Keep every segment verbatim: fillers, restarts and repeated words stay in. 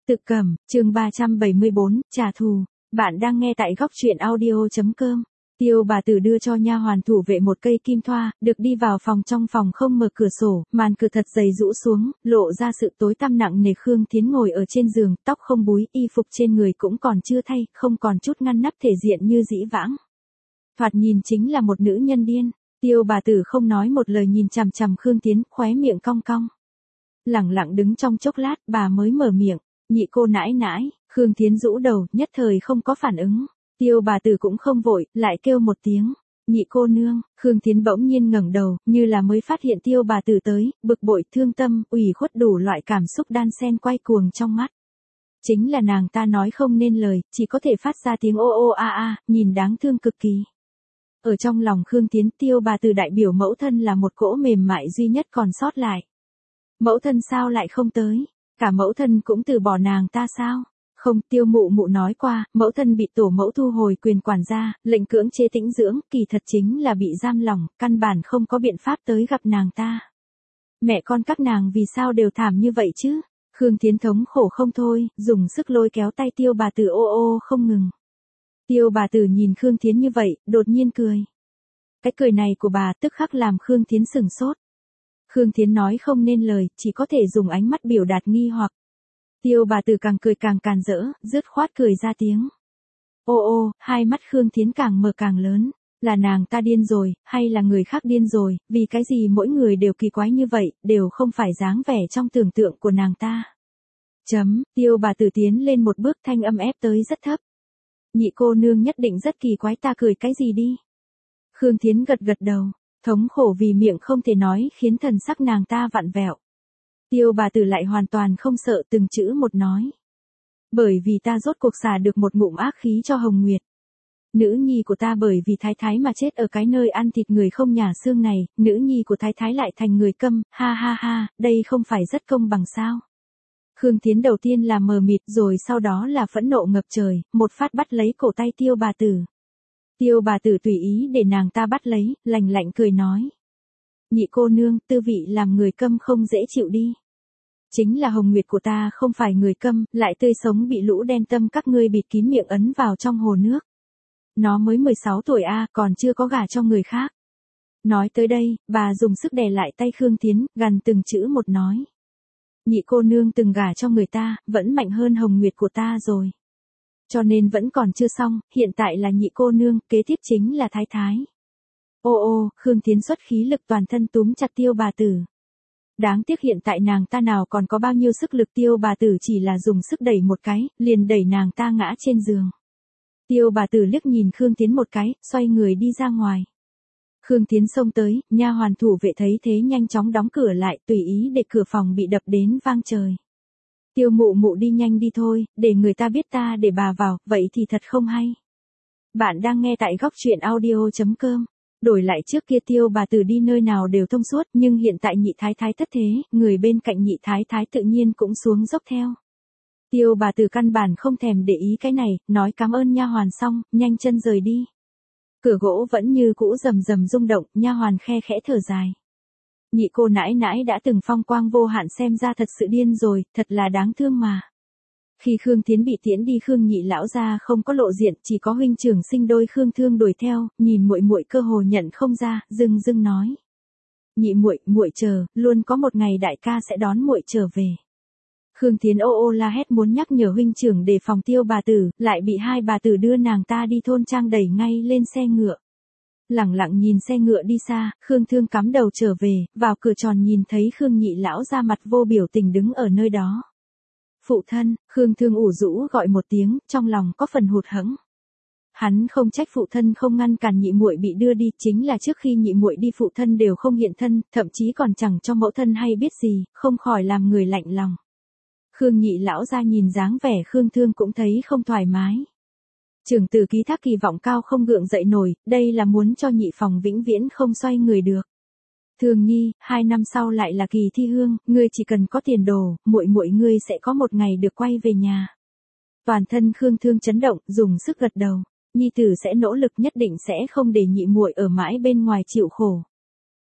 Tự Cẩm, chương ba trăm bảy mươi bốn, trả thù. Bạn đang nghe tại góc truyện audio.com. Tiêu bà tử đưa cho nha hoàn thủ vệ một cây kim thoa, được đi vào phòng, trong phòng không mở cửa sổ, màn cửa thật dày rũ xuống, lộ ra sự tối tăm nặng nề. Khương Thiến ngồi ở trên giường, tóc không búi, y phục trên người cũng còn chưa thay, không còn chút ngăn nắp thể diện như dĩ vãng. Thoạt nhìn chính là một nữ nhân điên. Tiêu bà tử không nói một lời nhìn chằm chằm Khương Thiến, khóe miệng cong cong. Lẳng lặng đứng trong chốc lát, bà mới mở miệng. Nhị cô nãi nãi. Khương Thiến rũ đầu, nhất thời không có phản ứng. Tiêu bà tử cũng không vội, lại kêu một tiếng. Nhị cô nương. Khương Thiến bỗng nhiên ngẩng đầu, như là mới phát hiện tiêu bà tử tới, bực bội, thương tâm, ủy khuất, đủ loại cảm xúc đan xen quay cuồng trong mắt. Chính là nàng ta nói không nên lời, chỉ có thể phát ra tiếng ô ô a a, nhìn đáng thương cực kỳ. Ở trong lòng Khương Thiến, tiêu bà tử đại biểu mẫu thân là một cỗ mềm mại duy nhất còn sót lại. Mẫu thân sao lại không tới? Cả mẫu thân cũng từ bỏ nàng ta sao? Không, tiêu mụ mụ nói qua, mẫu thân bị tổ mẫu thu hồi quyền quản gia, lệnh cưỡng chế tĩnh dưỡng, kỳ thật chính là bị giam lỏng, căn bản không có biện pháp tới gặp nàng ta. Mẹ con các nàng vì sao đều thảm như vậy chứ? Khương Thiến thống khổ không thôi, dùng sức lôi kéo tay tiêu bà tử ô ô không ngừng. Tiêu bà tử nhìn Khương Thiến như vậy, đột nhiên cười. Cái cười này của bà tức khắc làm Khương Thiến sửng sốt. Khương Thiến nói không nên lời, chỉ có thể dùng ánh mắt biểu đạt nghi hoặc. Tiêu bà tử càng cười càng càn rỡ, dứt khoát cười ra tiếng. Ô ô, hai mắt Khương Thiến càng mở càng lớn. Là nàng ta điên rồi, hay là người khác điên rồi, vì cái gì mỗi người đều kỳ quái như vậy, đều không phải dáng vẻ trong tưởng tượng của nàng ta. Chấm, tiêu bà tử tiến lên một bước, thanh âm ép tới rất thấp. Nhị cô nương nhất định rất kỳ quái, ta cười cái gì đi. Khương Thiến gật gật đầu. Thống khổ vì miệng không thể nói khiến thần sắc nàng ta vặn vẹo. Tiêu bà tử lại hoàn toàn không sợ, từng chữ một nói. Bởi vì ta rốt cuộc xả được một ngụm ác khí cho Hồng Nguyệt. Nữ nhi của ta bởi vì thái thái mà chết ở cái nơi ăn thịt người không nhà xương này, nữ nhi của thái thái lại thành người câm, ha ha ha, đây không phải rất công bằng sao. Khương Thiến đầu tiên là mờ mịt, rồi sau đó là phẫn nộ ngập trời, một phát bắt lấy cổ tay tiêu bà tử. Tiêu bà tử tùy ý để nàng ta bắt lấy, lạnh lạnh cười nói. Nhị cô nương, tư vị làm người câm không dễ chịu đi. Chính là Hồng Nguyệt của ta không phải người câm, lại tươi sống bị lũ đen tâm các ngươi bịt kín miệng ấn vào trong hồ nước. Nó mới mười sáu tuổi a, còn chưa có gả cho người khác. Nói tới đây, bà dùng sức đè lại tay Khương Thiến, gằn từng chữ một nói. Nhị cô nương từng gả cho người ta, vẫn mạnh hơn Hồng Nguyệt của ta rồi. Cho nên vẫn còn chưa xong, hiện tại là nhị cô nương, kế tiếp chính là thái thái. Ô ô, Khương Thiến xuất khí lực toàn thân túm chặt tiêu bà tử. Đáng tiếc hiện tại nàng ta nào còn có bao nhiêu sức lực, tiêu bà tử chỉ là dùng sức đẩy một cái, liền đẩy nàng ta ngã trên giường. Tiêu bà tử liếc nhìn Khương Thiến một cái, xoay người đi ra ngoài. Khương Thiến xông tới, nha hoàn thủ vệ thấy thế nhanh chóng đóng cửa lại, tùy ý để cửa phòng bị đập đến vang trời. Tiêu mụ mụ đi nhanh đi thôi, để người ta biết ta để bà vào, vậy thì thật không hay. Bạn đang nghe tại góc truyện audio.com. Đổi lại trước kia tiêu bà tử đi nơi nào đều thông suốt, nhưng hiện tại nhị thái thái thất thế, người bên cạnh nhị thái thái tự nhiên cũng xuống dốc theo. Tiêu bà tử căn bản không thèm để ý cái này, nói cảm ơn nha hoàn xong, nhanh chân rời đi. Cửa gỗ vẫn như cũ rầm rầm rung động, nha hoàn khe khẽ thở dài. Nhị cô nãi nãi đã từng phong quang vô hạn, xem ra thật sự điên rồi, thật là đáng thương mà. Khi Khương Thiến bị tiễn đi, Khương nhị lão gia không có lộ diện, chỉ có huynh trưởng sinh đôi Khương Thương đuổi theo, nhìn muội muội cơ hồ nhận không ra, dưng dưng nói: "Nhị muội, muội chờ, luôn có một ngày đại ca sẽ đón muội trở về." Khương Thiến ô ô la hét muốn nhắc nhở huynh trưởng đề phòng tiêu bà tử, lại bị hai bà tử đưa nàng ta đi thôn trang đẩy ngay lên xe ngựa. Lẳng lặng nhìn xe ngựa đi xa, Khương Thương cắm đầu trở về, vào cửa tròn nhìn thấy Khương nhị lão ra mặt vô biểu tình đứng ở nơi đó. Phụ thân, Khương Thương ủ rũ gọi một tiếng, trong lòng có phần hụt hẫng. Hắn không trách phụ thân không ngăn cản nhị muội bị đưa đi, chính là trước khi nhị muội đi phụ thân đều không hiện thân, thậm chí còn chẳng cho mẫu thân hay biết gì, không khỏi làm người lạnh lòng. Khương nhị lão ra nhìn dáng vẻ Khương Thương cũng thấy không thoải mái. Trưởng tử ký thác kỳ vọng cao không gượng dậy nổi, đây là muốn cho nhị phòng vĩnh viễn không xoay người được. Thường nhi, hai năm sau lại là kỳ thi hương, ngươi chỉ cần có tiền đồ, muội muội ngươi sẽ có một ngày được quay về nhà. Toàn thân Khương Thương chấn động, dùng sức gật đầu. Nhi tử sẽ nỗ lực, nhất định sẽ không để nhị muội ở mãi bên ngoài chịu khổ.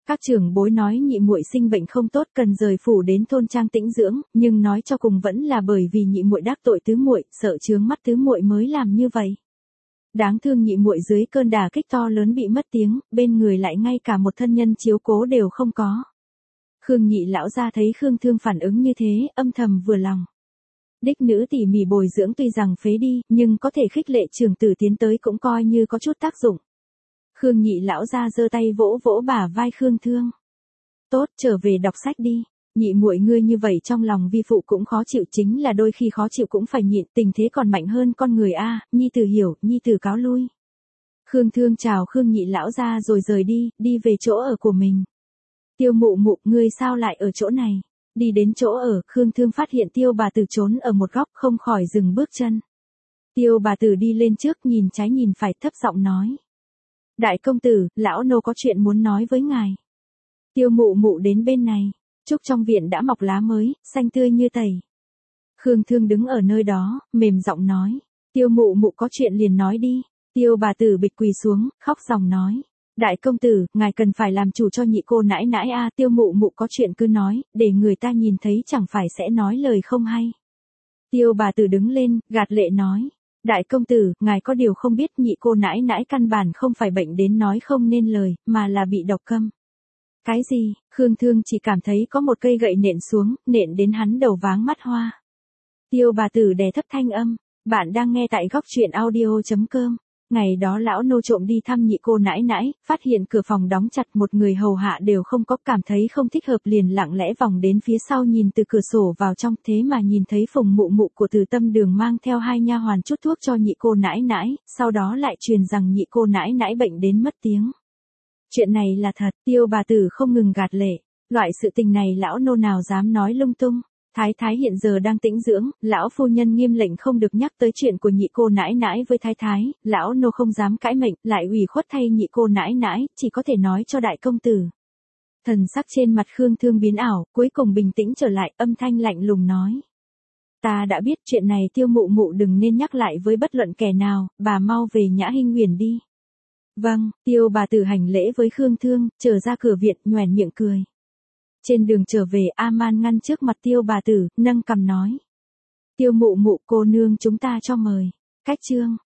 Các trưởng bối nói nhị muội sinh bệnh không tốt cần rời phủ đến thôn trang tĩnh dưỡng, nhưng nói cho cùng vẫn là bởi vì nhị muội đắc tội tứ muội, sợ chướng mắt tứ muội mới làm như vậy. Đáng thương nhị muội dưới cơn đả kích to lớn bị mất tiếng, bên người lại ngay cả một thân nhân chiếu cố đều không có. Khương nhị lão gia thấy Khương Thương phản ứng như thế, âm thầm vừa lòng. Đích nữ tỉ mỉ bồi dưỡng tuy rằng phế đi, nhưng có thể khích lệ trưởng tử tiến tới cũng coi như có chút tác dụng. Khương nhị lão gia giơ tay vỗ vỗ bả vai Khương Thương. Tốt, trở về đọc sách đi. Nhị muội ngươi như vậy trong lòng vi phụ cũng khó chịu, chính là đôi khi khó chịu cũng phải nhịn, tình thế còn mạnh hơn con người a, nhi tử hiểu, nhi tử cáo lui. Khương Thương chào Khương nhị lão gia rồi rời đi, đi về chỗ ở của mình. Tiêu mụ mụ, ngươi sao lại ở chỗ này? Đi đến chỗ ở, Khương Thương phát hiện Tiêu bà tử trốn ở một góc, không khỏi dừng bước chân. Tiêu bà tử đi lên trước, nhìn trái nhìn phải, thấp giọng nói. Đại công tử, lão nô có chuyện muốn nói với ngài. Tiêu mụ mụ đến bên này. Trúc trong viện đã mọc lá mới, xanh tươi như tẩy. Khương Thương đứng ở nơi đó, mềm giọng nói. Tiêu mụ mụ có chuyện liền nói đi. Tiêu bà tử bịch quỳ xuống, khóc ròng nói. Đại công tử, ngài cần phải làm chủ cho nhị cô nãi nãi a. Tiêu mụ mụ có chuyện cứ nói, để người ta nhìn thấy chẳng phải sẽ nói lời không hay. Tiêu bà tử đứng lên, gạt lệ nói. Đại công tử, ngài có điều không biết nhị cô nãi nãi căn bản không phải bệnh đến nói không nên lời, mà là bị độc câm. Cái gì? Khương Thương chỉ cảm thấy có một cây gậy nện xuống, nện đến hắn đầu váng mắt hoa. Tiêu bà tử đè thấp thanh âm. Bạn đang nghe tại góc truyện audio chấm com. Ngày đó lão nô trộm đi thăm nhị cô nãi nãi, phát hiện cửa phòng đóng chặt, một người hầu hạ đều không có, cảm thấy không thích hợp liền lặng lẽ vòng đến phía sau nhìn từ cửa sổ vào trong, thế mà nhìn thấy Phùng mụ mụ của Từ Tâm Đường mang theo hai nha hoàn chút thuốc cho nhị cô nãi nãi, sau đó lại truyền rằng nhị cô nãi nãi bệnh đến mất tiếng. Chuyện này là thật, Tiêu bà tử không ngừng gạt lệ, loại sự tình này lão nô nào dám nói lung tung. Thái thái hiện giờ đang tĩnh dưỡng, lão phu nhân nghiêm lệnh không được nhắc tới chuyện của nhị cô nãi nãi với thái thái, lão nô không dám cãi mệnh, lại ủy khuất thay nhị cô nãi nãi, chỉ có thể nói cho đại công tử. Thần sắc trên mặt Khương Thương biến ảo, cuối cùng bình tĩnh trở lại, âm thanh lạnh lùng nói. Ta đã biết chuyện này, Tiêu mụ mụ đừng nên nhắc lại với bất luận kẻ nào, bà mau về Nhã Hinh Huyền đi. Vâng, Tiêu bà tử hành lễ với Khương Thương, trở ra cửa viện, nhoẻn miệng cười. Trên đường trở về, A-man ngăn trước mặt Tiêu bà tử, nâng cằm nói. Tiêu mụ mụ, cô nương chúng ta cho mời. Cách chương.